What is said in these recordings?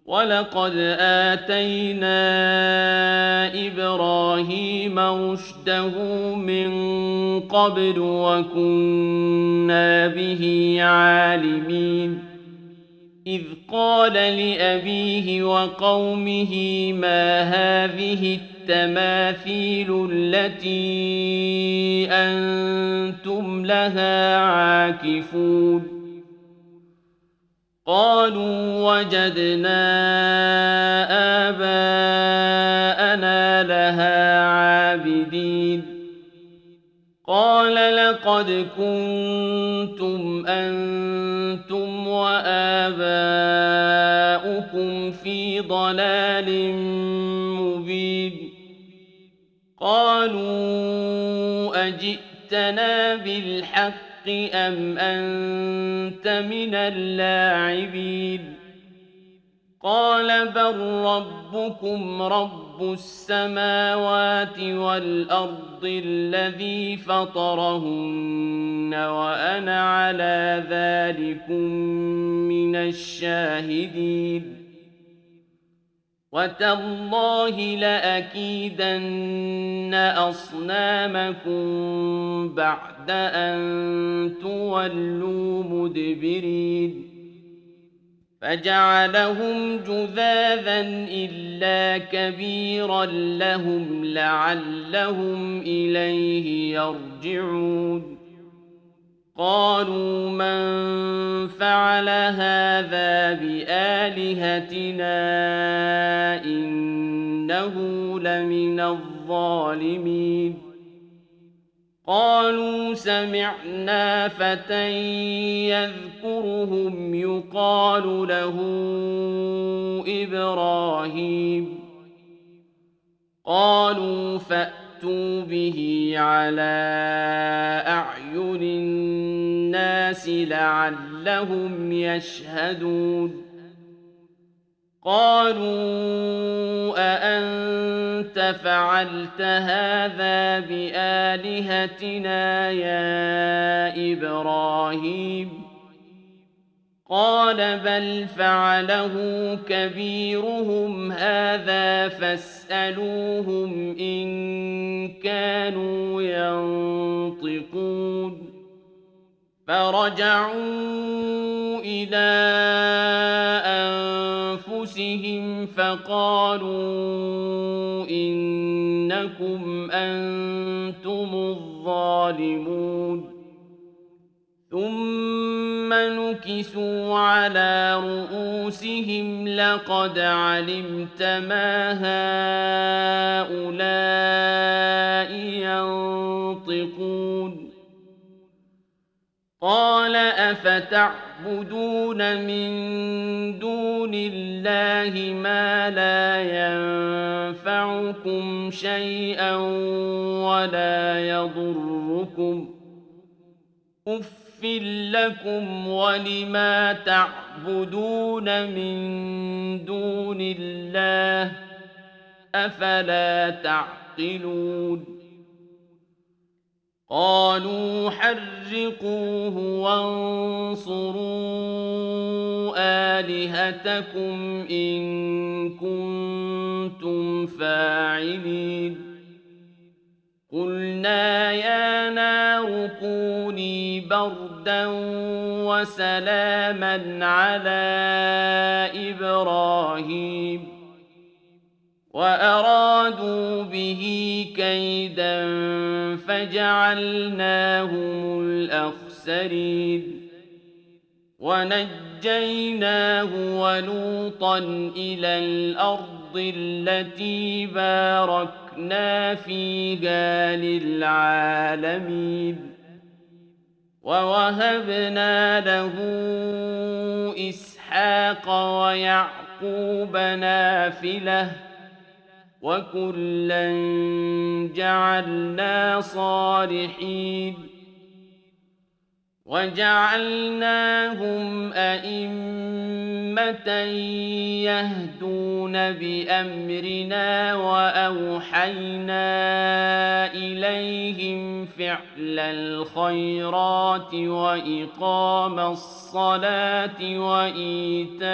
ولقد آتينا إبراهيم رشده من قبل وكنا به عالمين إذ قال لأبيه وقومه ما هذه التماثيل التي أنتم لها عاكفون قالوا وجدنا آباءنا لها عابدين قال لقد كنتم أنتم وآباؤكم في ضلال مبين قالوا أجئتنا بالحق أم أنت من اللاعبين قال بل ربكم رب السماوات والأرض الذي فطرهن وأنا على ذلكم من الشاهدين وتالله لأكيدن أصنامكم بعد أن تولوا مدبرين فجعلهم جذاذا إلا كبيرا لهم لعلهم إليه يرجعون قالوا من فعل هذا بآلهتنا إنه لمن الظالمين قالوا سمعنا فتى يذكرهم يقال له إبراهيم قالوا فأتوا به على أعين الناس لعلهم يشهدون قالوا أأنت فعلت هذا بآلهتنا يا إبراهيم قال بل فعله كبيرهم هذا فاسألوهم إن كانوا ينطقون فرجعوا إلى أنفسهم فقالوا إنكم أنتم الظالمون ثم نكسوا على رؤوسهم لقد علمت ما هؤلاء ينطقون قال أفتعبدون من دون الله ما لا ينفعكم شيئا ولا يضركم أف لكم ولما تعبدون من دون الله أفلا تعقلون قالوا حرقوه وانصروا آلهتكم إن كنتم فاعلين قلنا يا نار كوني بردا وسلاما على إبراهيم وأرادوا به كيدا فجعلناهم الأخسرين ونجيناه ولوطا إلى الأرض التي باركنا فيها للعالمين ووهبنا له إسحاق ويعقوب نافلة وكلا جعلنا صالحين وجعلناهم أئمة يهدون بأمرنا وأوحينا إليهم فعل الخيرات وإقام الصلاة وإيتاء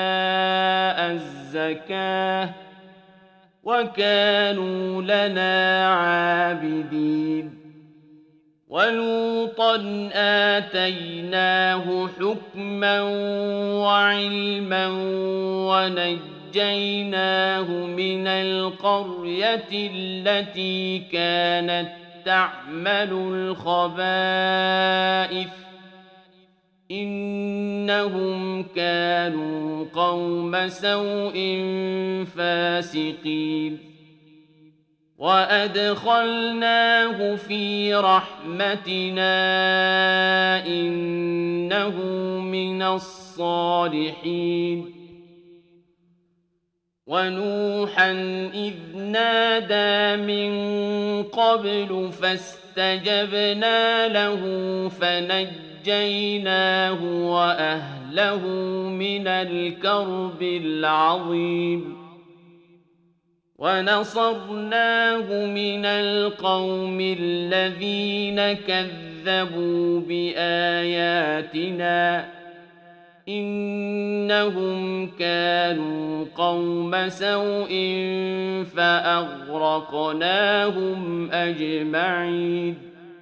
الزكاة وكانوا لنا عابدين ولوطا آتيناه حكما وعلما ونجيناه من القرية التي كانت تعمل الخبائث إنهم كانوا قوم سوء فاسقين وأدخلناه في رحمتنا إنه من الصالحين ونوحا إذ نادى من قبل فاستجبنا له فنجيناه وأهله من الكرب العظيم ونصرناه من القوم الذين كذبوا بآياتنا إنهم كانوا قوم سوء فأغرقناهم أجمعين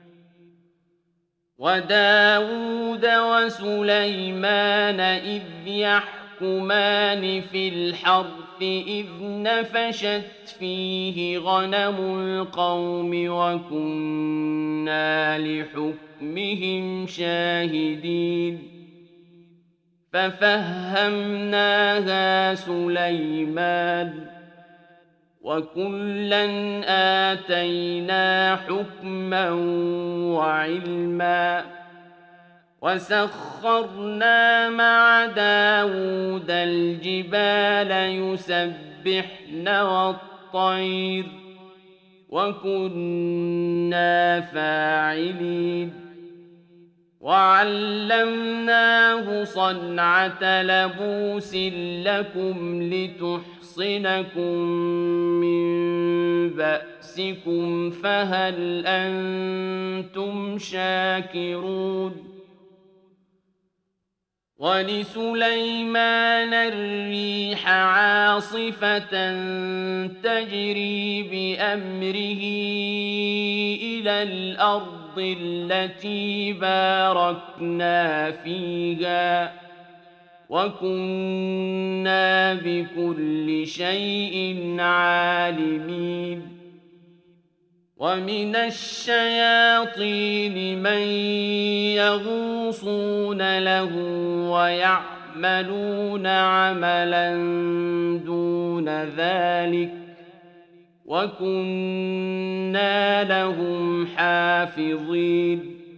وداود وسليمان إذ يحكمان في الحرث إذ نفشت فيه غنم القوم وكنا لحكمهم شاهدين ففهمناها سليمان وكلا آتينا حكما وعلما وسخرنا مع داود الجبال يسبحن والطير وكنا فاعلين وعلمناه صنعة لبوس لكم لتحصنكم من بأسكم فهل أنتم شاكرون ولسليمان الريح عاصفة تجري بأمره إلى الأرض التي باركنا فيها وكنا بكل شيء عالمين ومن الشياطين من يغوصون له ويعملون عملا دون ذلك وكنا لهم حافظين